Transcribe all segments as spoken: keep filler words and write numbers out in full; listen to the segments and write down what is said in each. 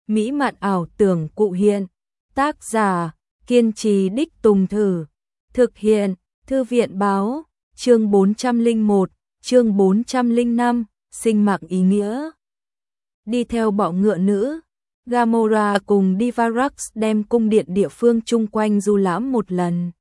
mỹ mạn ảo tưởng cụ hiện. Tác giả, kiên trì đích tùng thử. Thực hiện, Thư viện báo, chương bốn trăm lẻ một, chương bốn trăm lẻ năm, sinh mạng ý nghĩa. Đi theo bọ ngựa nữ, Gamora cùng Divarax đem cung điện địa phương chung quanh du lãm một lần.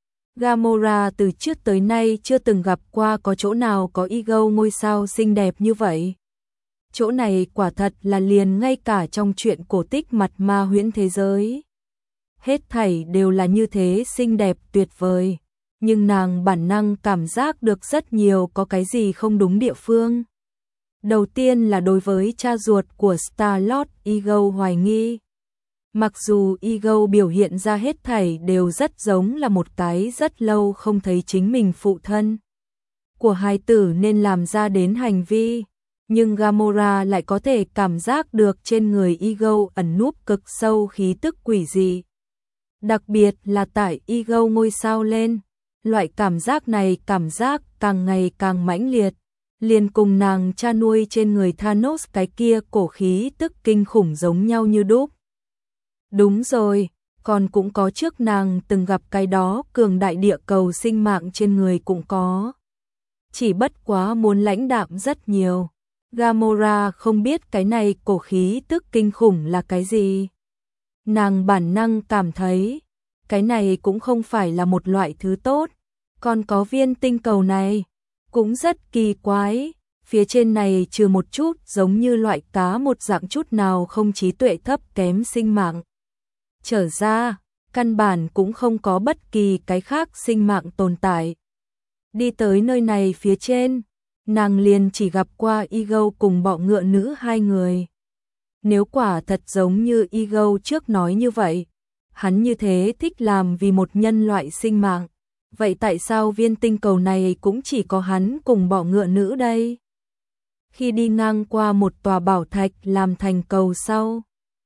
Gamora từ trước tới nay chưa từng gặp qua có chỗ nào có Ego ngôi sao xinh đẹp như vậy. Chỗ này quả thật là liền ngay cả trong chuyện cổ tích mặt ma huyễn thế giới. Hết thảy đều là như thế xinh đẹp tuyệt vời, nhưng nàng bản năng cảm giác được rất nhiều có cái gì không đúng địa phương. Đầu tiên là đối với cha ruột của Star-Lord Ego hoài nghi. Mặc dù Ego biểu hiện ra hết thảy đều rất giống là một cái rất lâu không thấy chính mình phụ thân của hài tử nên làm ra đến hành vi, nhưng Gamora lại có thể cảm giác được trên người Ego ẩn núp cực sâu khí tức quỷ dị. Đặc biệt là tại Ego ngôi sao lên, loại cảm giác này cảm giác càng ngày càng mãnh liệt, liền cùng nàng cha nuôi trên người Thanos cái kia cổ khí tức kinh khủng giống nhau như đúc. Đúng rồi, còn cũng có trước nàng từng gặp cái đó cường đại địa cầu sinh mạng trên người cũng có. Chỉ bất quá muốn lãnh đạm rất nhiều. Gamora không biết cái này cổ khí tức kinh khủng là cái gì. Nàng bản năng cảm thấy, cái này cũng không phải là một loại thứ tốt. Còn có viên tinh cầu này, cũng rất kỳ quái. Phía trên này trừ một chút giống như loại cá một dạng chút nào không trí tuệ thấp kém sinh mạng. Trở ra, căn bản cũng không có bất kỳ cái khác sinh mạng tồn tại. Đi tới nơi này phía trên, nàng liền chỉ gặp qua Ego cùng bọ ngựa nữ hai người. Nếu quả thật giống như Ego trước nói như vậy, hắn như thế thích làm vì một nhân loại sinh mạng, vậy tại sao viên tinh cầu này cũng chỉ có hắn cùng bọ ngựa nữ đây? Khi đi ngang qua một tòa bảo thạch làm thành cầu sau,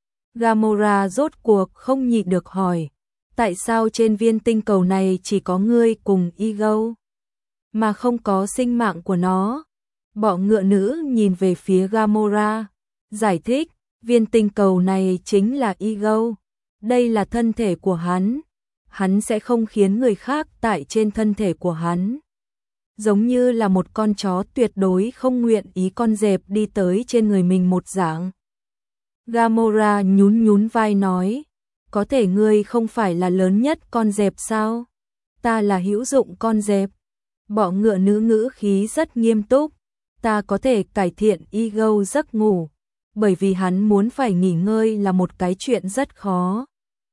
Gamora rốt cuộc không nhịn được hỏi, tại sao trên viên tinh cầu này chỉ có ngươi cùng Ego, mà không có sinh mạng của nó? Bọ ngựa nữ nhìn về phía Gamora, giải thích, viên tinh cầu này chính là Ego, đây là thân thể của hắn, hắn sẽ không khiến người khác tại trên thân thể của hắn. Giống như là một con chó tuyệt đối không nguyện ý con dẹp đi tới trên người mình một dạng. Gamora nhún nhún vai nói, có thể ngươi không phải là lớn nhất con dẹp sao? Ta là hữu dụng con dẹp. Bọ ngựa nữ ngữ khí rất nghiêm túc, ta có thể cải thiện Ego giấc ngủ, bởi vì hắn muốn phải nghỉ ngơi là một cái chuyện rất khó.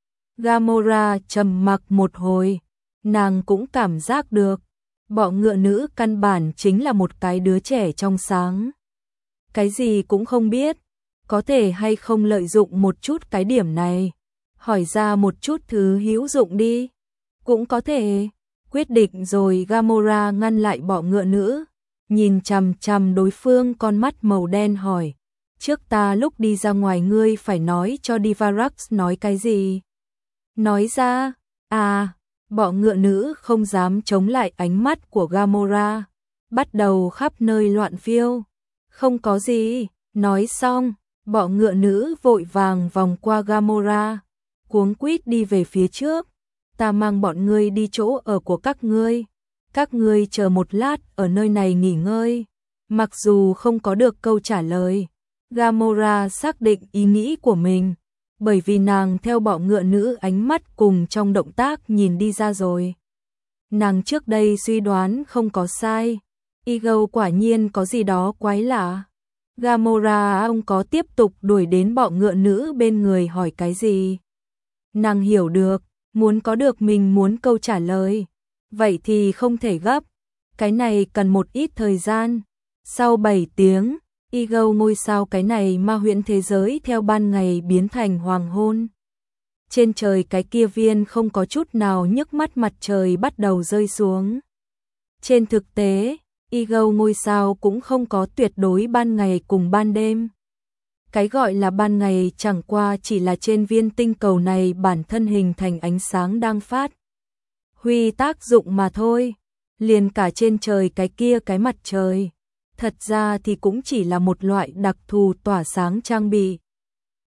Gamora trầm mặc một hồi, nàng cũng cảm giác được, bọ ngựa nữ căn bản chính là một cái đứa trẻ trong sáng. Cái gì cũng không biết, có thể hay không lợi dụng một chút cái điểm này, hỏi ra một chút thứ hữu dụng đi. Cũng có thể, quyết định rồi. Gamora ngăn lại bọ ngựa nữ, nhìn chằm chằm đối phương con mắt màu đen hỏi, trước ta lúc đi ra ngoài ngươi phải nói cho Divarax nói cái gì? Nói ra, à, bọ ngựa nữ không dám chống lại ánh mắt của Gamora, bắt đầu khắp nơi loạn phiêu. Không có gì, nói xong, bọ ngựa nữ vội vàng vòng qua Gamora, cuống quýt đi về phía trước, ta mang bọn ngươi đi chỗ ở của các ngươi, các ngươi chờ một lát ở nơi này nghỉ ngơi. Mặc dù không có được câu trả lời, Gamora xác định ý nghĩ của mình, bởi vì nàng theo bọ ngựa nữ ánh mắt cùng trong động tác nhìn đi ra rồi. Nàng trước đây suy đoán không có sai, Ego quả nhiên có gì đó quái lạ. Gamora ông có tiếp tục đuổi đến bọ ngựa nữ bên người hỏi cái gì. Nàng hiểu được, muốn có được mình muốn câu trả lời, vậy thì không thể gấp, cái này cần một ít thời gian. Sau bảy tiếng, Ego ngôi sao cái này ma huyễn thế giới theo ban ngày biến thành hoàng hôn. Trên trời cái kia viên không có chút nào nhức mắt mặt trời bắt đầu rơi xuống. Trên thực tế, Ego ngôi sao cũng không có tuyệt đối ban ngày cùng ban đêm. Cái gọi là ban ngày chẳng qua chỉ là trên viên tinh cầu này bản thân hình thành ánh sáng đang phát huy tác dụng mà thôi. Liền cả trên trời cái kia cái mặt trời, thật ra thì cũng chỉ là một loại đặc thù tỏa sáng trang bị.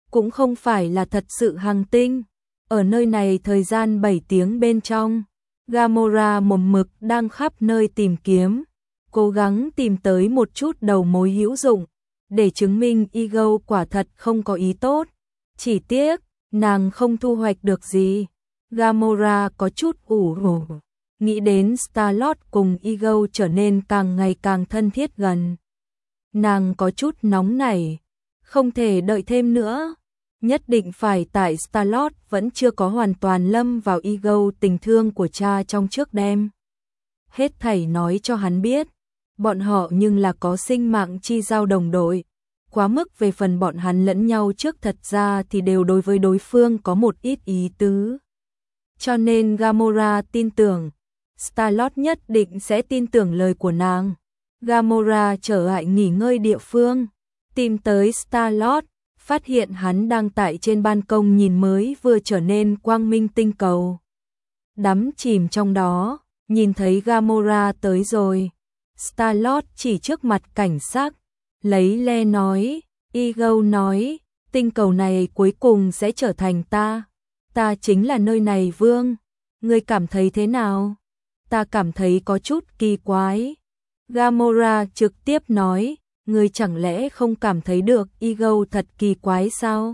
cũng không phải là thật sự hành tinh. Ở nơi này thời gian bảy tiếng bên trong, Gamora mồm mực đang khắp nơi tìm kiếm, cố gắng tìm tới một chút đầu mối hữu dụng, để chứng minh Ego quả thật không có ý tốt. Chỉ tiếc, nàng không thu hoạch được gì. Gamora có chút ủ rũ, nghĩ đến Star-Lord cùng Ego trở nên càng ngày càng thân thiết gần. Nàng có chút nóng nảy, không thể đợi thêm nữa. Nhất định phải tại Star-Lord vẫn chưa có hoàn toàn lâm vào Ego tình thương của cha trong trước đêm. Hết thảy nói cho hắn biết, bọn họ nhưng là có sinh mạng chi giao đồng đội. Quá mức về phần bọn hắn lẫn nhau trước thật ra thì đều đối với đối phương có một ít ý tứ. Cho nên Gamora tin tưởng, Star-Lord nhất định sẽ tin tưởng lời của nàng. Gamora trở lại nghỉ ngơi địa phương, tìm tới Star-Lord, phát hiện hắn đang tại trên ban công nhìn mới vừa trở nên quang minh tinh cầu. Đắm chìm trong đó, nhìn thấy Gamora tới rồi. Star-Lord chỉ trước mặt cảnh sát, lấy le nói, Ego nói, tinh cầu này cuối cùng sẽ trở thành ta. Ta chính là nơi này vương. Ngươi cảm thấy thế nào? Ta cảm thấy có chút kỳ quái. Gamora trực tiếp nói, ngươi chẳng lẽ không cảm thấy được Ego thật kỳ quái sao?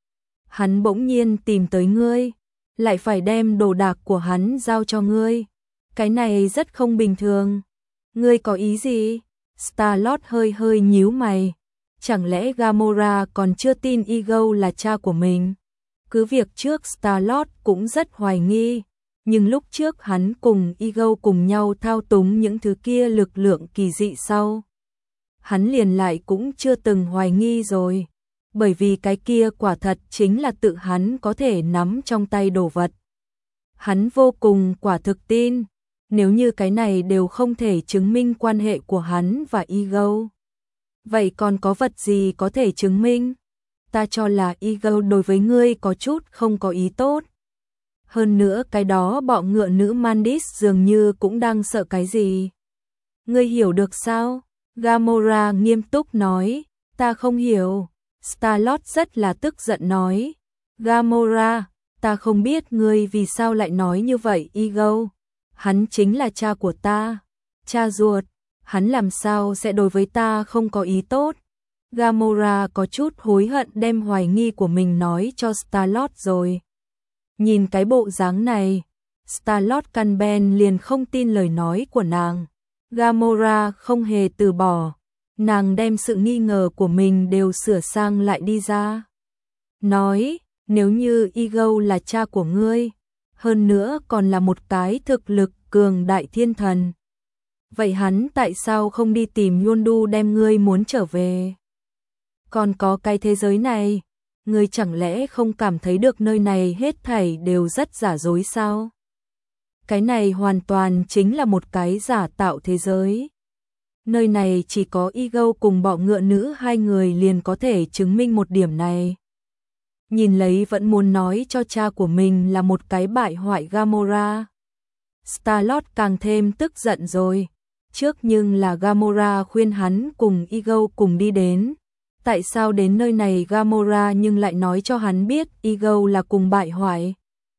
Hắn bỗng nhiên tìm tới ngươi, lại phải đem đồ đạc của hắn giao cho ngươi. Cái này rất không bình thường. Ngươi có ý gì? Star-Lord hơi hơi nhíu mày. Chẳng lẽ Gamora còn chưa tin Ego là cha của mình? Cứ việc trước Star-Lord cũng rất hoài nghi, nhưng lúc trước hắn cùng Ego cùng nhau thao túng những thứ kia lực lượng kỳ dị sau. Hắn liền lại cũng chưa từng hoài nghi rồi, bởi vì cái kia quả thật chính là tự hắn có thể nắm trong tay đồ vật. Hắn vô cùng quả thực tin, nếu như cái này đều không thể chứng minh quan hệ của hắn và Ego. Vậy còn có vật gì có thể chứng minh? Ta cho là Ego đối với ngươi có chút không có ý tốt. Hơn nữa cái đó bọ ngựa nữ Mandis dường như cũng đang sợ cái gì. Ngươi hiểu được sao? Gamora nghiêm túc nói, ta không hiểu. Star-Lord rất là tức giận nói, Gamora, ta không biết ngươi vì sao lại nói như vậy Ego. Hắn chính là cha của ta, cha ruột, hắn làm sao sẽ đối với ta không có ý tốt. Gamora có chút hối hận đem hoài nghi của mình nói cho Star-Lord rồi. Nhìn cái bộ dáng này, Star-Lord căn ben liền không tin lời nói của nàng. Gamora không hề từ bỏ, nàng đem sự nghi ngờ của mình đều sửa sang lại đi ra. Nói, nếu như Ego là cha của ngươi, hơn nữa còn là một cái thực lực cường đại thiên thần, vậy hắn tại sao không đi tìm Yondu đem ngươi muốn trở về? Còn có cái thế giới này, ngươi chẳng lẽ không cảm thấy được nơi này hết thảy đều rất giả dối sao? Cái này hoàn toàn chính là một cái giả tạo thế giới. Nơi này chỉ có Ego cùng bọ ngựa nữ hai người liền có thể chứng minh một điểm này. Nhìn lấy vẫn muốn nói cho cha của mình là một cái bại hoại Gamora. Star-Lord càng thêm tức giận rồi. Trước nhưng là Gamora khuyên hắn cùng Ego cùng đi đến. Tại sao đến nơi này Gamora nhưng lại nói cho hắn biết Ego là cùng bại hoại?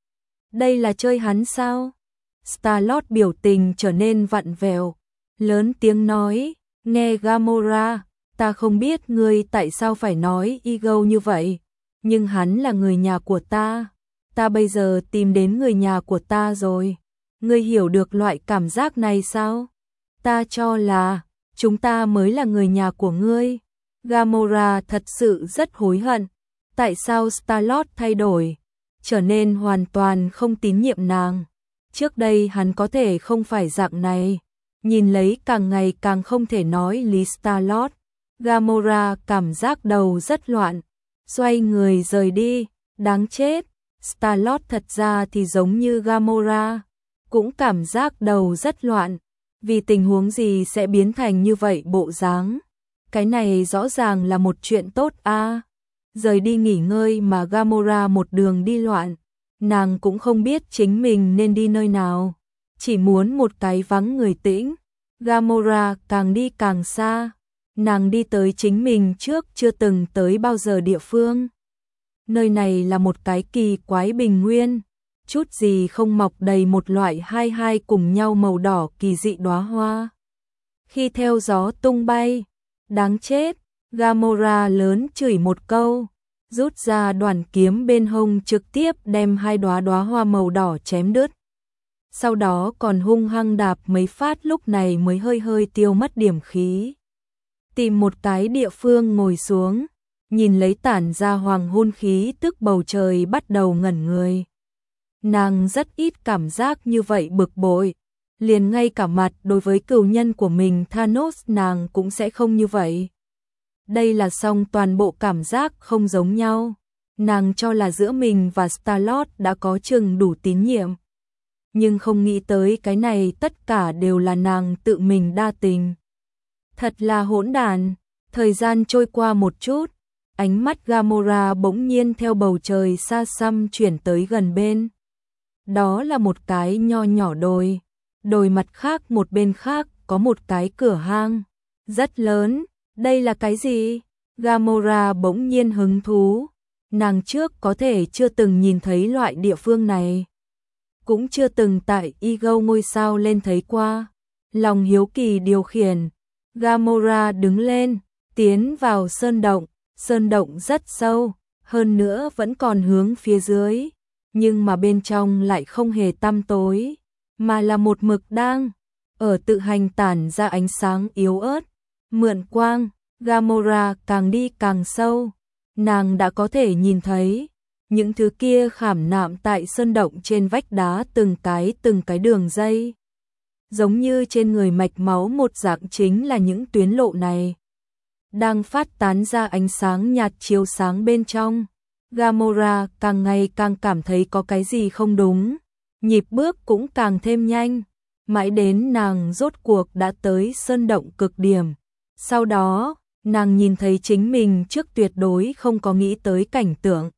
Đây là chơi hắn sao? Star-Lord biểu tình trở nên vặn vẹo, lớn tiếng nói, nghe Gamora, ta không biết ngươi tại sao phải nói Ego như vậy, nhưng hắn là người nhà của ta, ta bây giờ tìm đến người nhà của ta rồi, ngươi hiểu được loại cảm giác này sao? Ta cho là, chúng ta mới là người nhà của ngươi. Gamora thật sự rất hối hận, tại sao Star-Lord thay đổi, trở nên hoàn toàn không tín nhiệm nàng. Trước đây hắn có thể không phải dạng này, nhìn lấy càng ngày càng không thể nói lý Star-Lord. Gamora cảm giác đầu rất loạn, xoay người rời đi, đáng chết. Star-Lord thật ra thì giống như Gamora, cũng cảm giác đầu rất loạn, vì tình huống gì sẽ biến thành như vậy bộ dáng. Cái này rõ ràng là một chuyện tốt a. À. Rời đi nghỉ ngơi mà Gamora một đường đi loạn, nàng cũng không biết chính mình nên đi nơi nào, chỉ muốn một cái vắng người tĩnh. Gamora càng đi càng xa, nàng đi tới chính mình trước chưa từng tới bao giờ địa phương. Nơi này là một cái kỳ quái bình nguyên, chút gì không mọc đầy một loại hai hai cùng nhau màu đỏ kỳ dị đóa hoa. Khi theo gió tung bay, đáng chết, Gamora lớn chửi một câu, rút ra đoàn kiếm bên hông trực tiếp đem hai đóa đóa hoa màu đỏ chém đứt. Sau đó còn hung hăng đạp mấy phát, lúc này mới hơi hơi tiêu mất điểm khí. Tìm một cái địa phương ngồi xuống, nhìn lấy tản ra hoàng hôn khí tức bầu trời bắt đầu ngẩn người. Nàng rất ít cảm giác như vậy bực bội, liền ngay cả mặt đối với cừu nhân của mình Thanos nàng cũng sẽ không như vậy. Đây là song toàn bộ cảm giác không giống nhau, nàng cho là giữa mình và Star-Lord đã có chừng đủ tín nhiệm. Nhưng không nghĩ tới cái này tất cả đều là nàng tự mình đa tình. Thật là hỗn đản. Thời gian trôi qua một chút, ánh mắt Gamora bỗng nhiên theo bầu trời xa xăm chuyển tới gần bên. Đó là một cái nho nhỏ đồi, đồi mặt khác một bên khác có một cái cửa hang, rất lớn, đây là cái gì? Gamora bỗng nhiên hứng thú, nàng trước có thể chưa từng nhìn thấy loại địa phương này. Cũng chưa từng tại Ego ngôi sao lên thấy qua, lòng hiếu kỳ điều khiển. Gamora đứng lên, tiến vào sơn động, sơn động rất sâu, hơn nữa vẫn còn hướng phía dưới, nhưng mà bên trong lại không hề tăm tối, mà là một mực đang ở tự hành tản ra ánh sáng yếu ớt, mượn quang. Gamora càng đi càng sâu, nàng đã có thể nhìn thấy những thứ kia khảm nạm tại sơn động trên vách đá, từng cái từng cái đường dây. Giống như trên người mạch máu một dạng, chính là những tuyến lộ này đang phát tán ra ánh sáng nhạt chiếu sáng bên trong. Gamora càng ngày càng cảm thấy có cái gì không đúng, nhịp bước cũng càng thêm nhanh, mãi đến nàng rốt cuộc đã tới sơn động cực điểm. Sau đó, nàng nhìn thấy chính mình trước tuyệt đối không có nghĩ tới cảnh tượng.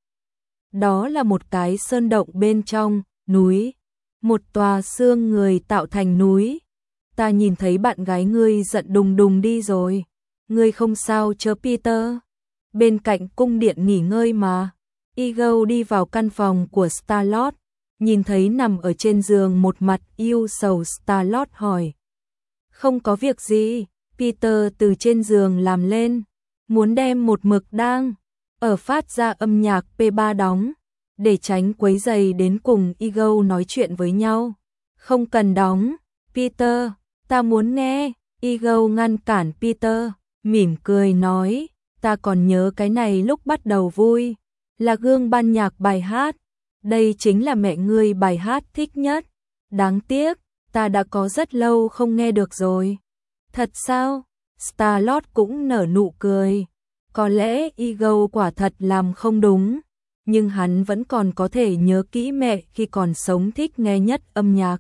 Đó là một cái sơn động bên trong núi, một tòa xương người tạo thành núi. Ta nhìn thấy bạn gái ngươi giận đùng đùng đi rồi. Ngươi không sao chớ Peter? Bên cạnh cung điện nghỉ ngơi mà. Ego đi vào căn phòng của Star-Lord, nhìn thấy nằm ở trên giường một mặt yêu sầu Star-Lord hỏi. Không có việc gì. Peter từ trên giường làm lên, muốn đem một mực đang ở phát ra âm nhạc pê ba đóng, để tránh quấy rầy đến cùng Ego nói chuyện với nhau. Không cần đóng, Peter, ta muốn nghe. Ego ngăn cản Peter, mỉm cười nói, ta còn nhớ cái này lúc bắt đầu vui, là gương ban nhạc bài hát. Đây chính là mẹ ngươi bài hát thích nhất. Đáng tiếc, ta đã có rất lâu không nghe được rồi. Thật sao? Star-Lord cũng nở nụ cười. Có lẽ Ego quả thật làm không đúng, nhưng hắn vẫn còn có thể nhớ kỹ mẹ khi còn sống thích nghe nhất âm nhạc.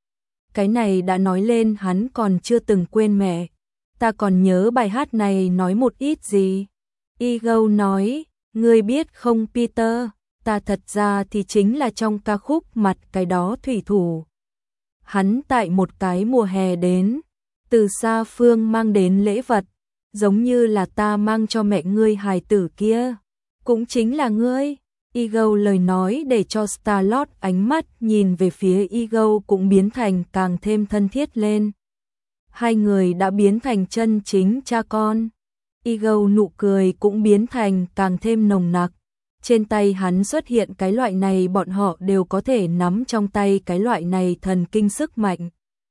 Cái này đã nói lên hắn còn chưa từng quên mẹ. Ta còn nhớ bài hát này nói một ít gì. Ego nói, ngươi biết không Peter, ta thật ra thì chính là trong ca khúc Mặt cái đó thủy thủ. Hắn tại một cái mùa hè đến, từ xa phương mang đến lễ vật, giống như là ta mang cho mẹ ngươi hài tử kia, cũng chính là ngươi. Ego lời nói để cho Star-Lord ánh mắt nhìn về phía Ego cũng biến thành càng thêm thân thiết lên. Hai người đã biến thành chân chính cha con. Ego nụ cười cũng biến thành càng thêm nồng nặc. Trên tay hắn xuất hiện cái loại này, bọn họ đều có thể nắm trong tay cái loại này thần kinh sức mạnh.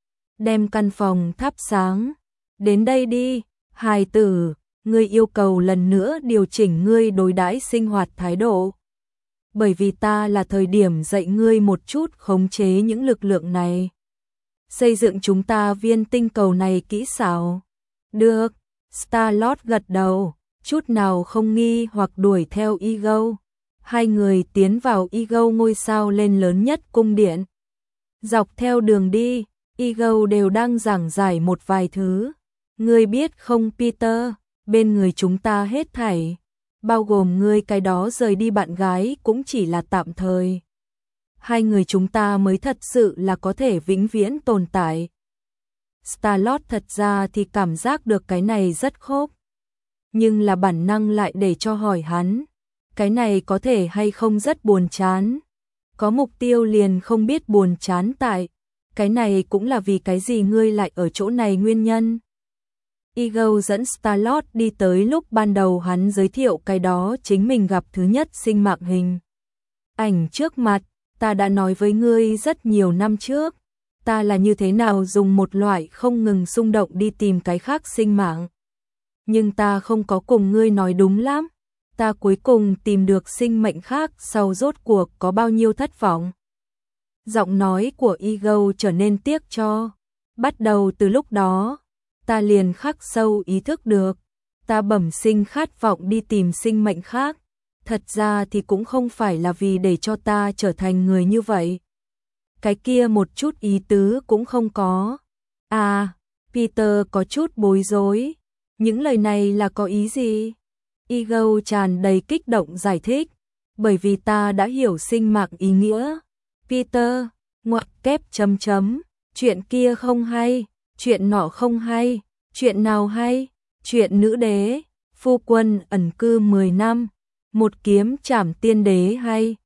Đem căn phòng thắp sáng. Đến đây đi, hài tử, ngươi yêu cầu lần nữa điều chỉnh ngươi đối đãi sinh hoạt thái độ. Bởi vì ta là thời điểm dạy ngươi một chút khống chế những lực lượng này. Xây dựng chúng ta viên tinh cầu này kỹ xảo. Được, Star-Lord gật đầu, chút nào không nghi hoặc đuổi theo Ego. Hai người tiến vào Ego ngôi sao lên lớn nhất cung điện. Dọc theo đường đi, Ego đều đang giảng giải một vài thứ. Ngươi biết không Peter, bên người chúng ta hết thảy, bao gồm ngươi cái đó rời đi bạn gái cũng chỉ là tạm thời. Hai người chúng ta mới thật sự là có thể vĩnh viễn tồn tại. Star-Lord thật ra thì cảm giác được cái này rất khốc, nhưng là bản năng lại để cho hỏi hắn. cái này có thể hay không rất buồn chán. Có mục tiêu liền không biết buồn chán tại, cái này cũng là vì cái gì ngươi lại ở chỗ này nguyên nhân. Ego dẫn Starlord đi tới lúc ban đầu hắn giới thiệu cái đó chính mình gặp thứ nhất sinh mạng hình. Ảnh trước mặt, ta đã nói với ngươi rất nhiều năm trước, ta là như thế nào dùng một loại không ngừng xung động đi tìm cái khác sinh mạng. Nhưng ta không có cùng ngươi nói đúng lắm, ta cuối cùng tìm được sinh mệnh khác sau rốt cuộc có bao nhiêu thất vọng. Giọng nói của Ego trở nên tiếc cho, bắt đầu từ lúc đó, ta liền khắc sâu ý thức được, ta bẩm sinh khát vọng đi tìm sinh mệnh khác, thật ra thì cũng không phải là vì để cho ta trở thành người như vậy. Cái kia một chút ý tứ cũng không có. À, Peter có chút bối rối, những lời này là có ý gì? Ego tràn đầy kích động giải thích, bởi vì ta đã hiểu sinh mạng ý nghĩa. Peter, ngoặc kép chấm chấm, chuyện kia không hay, chuyện nọ không hay, chuyện nào hay, chuyện nữ đế, phu quân ẩn cư mười năm, một kiếm trảm tiên đế hay.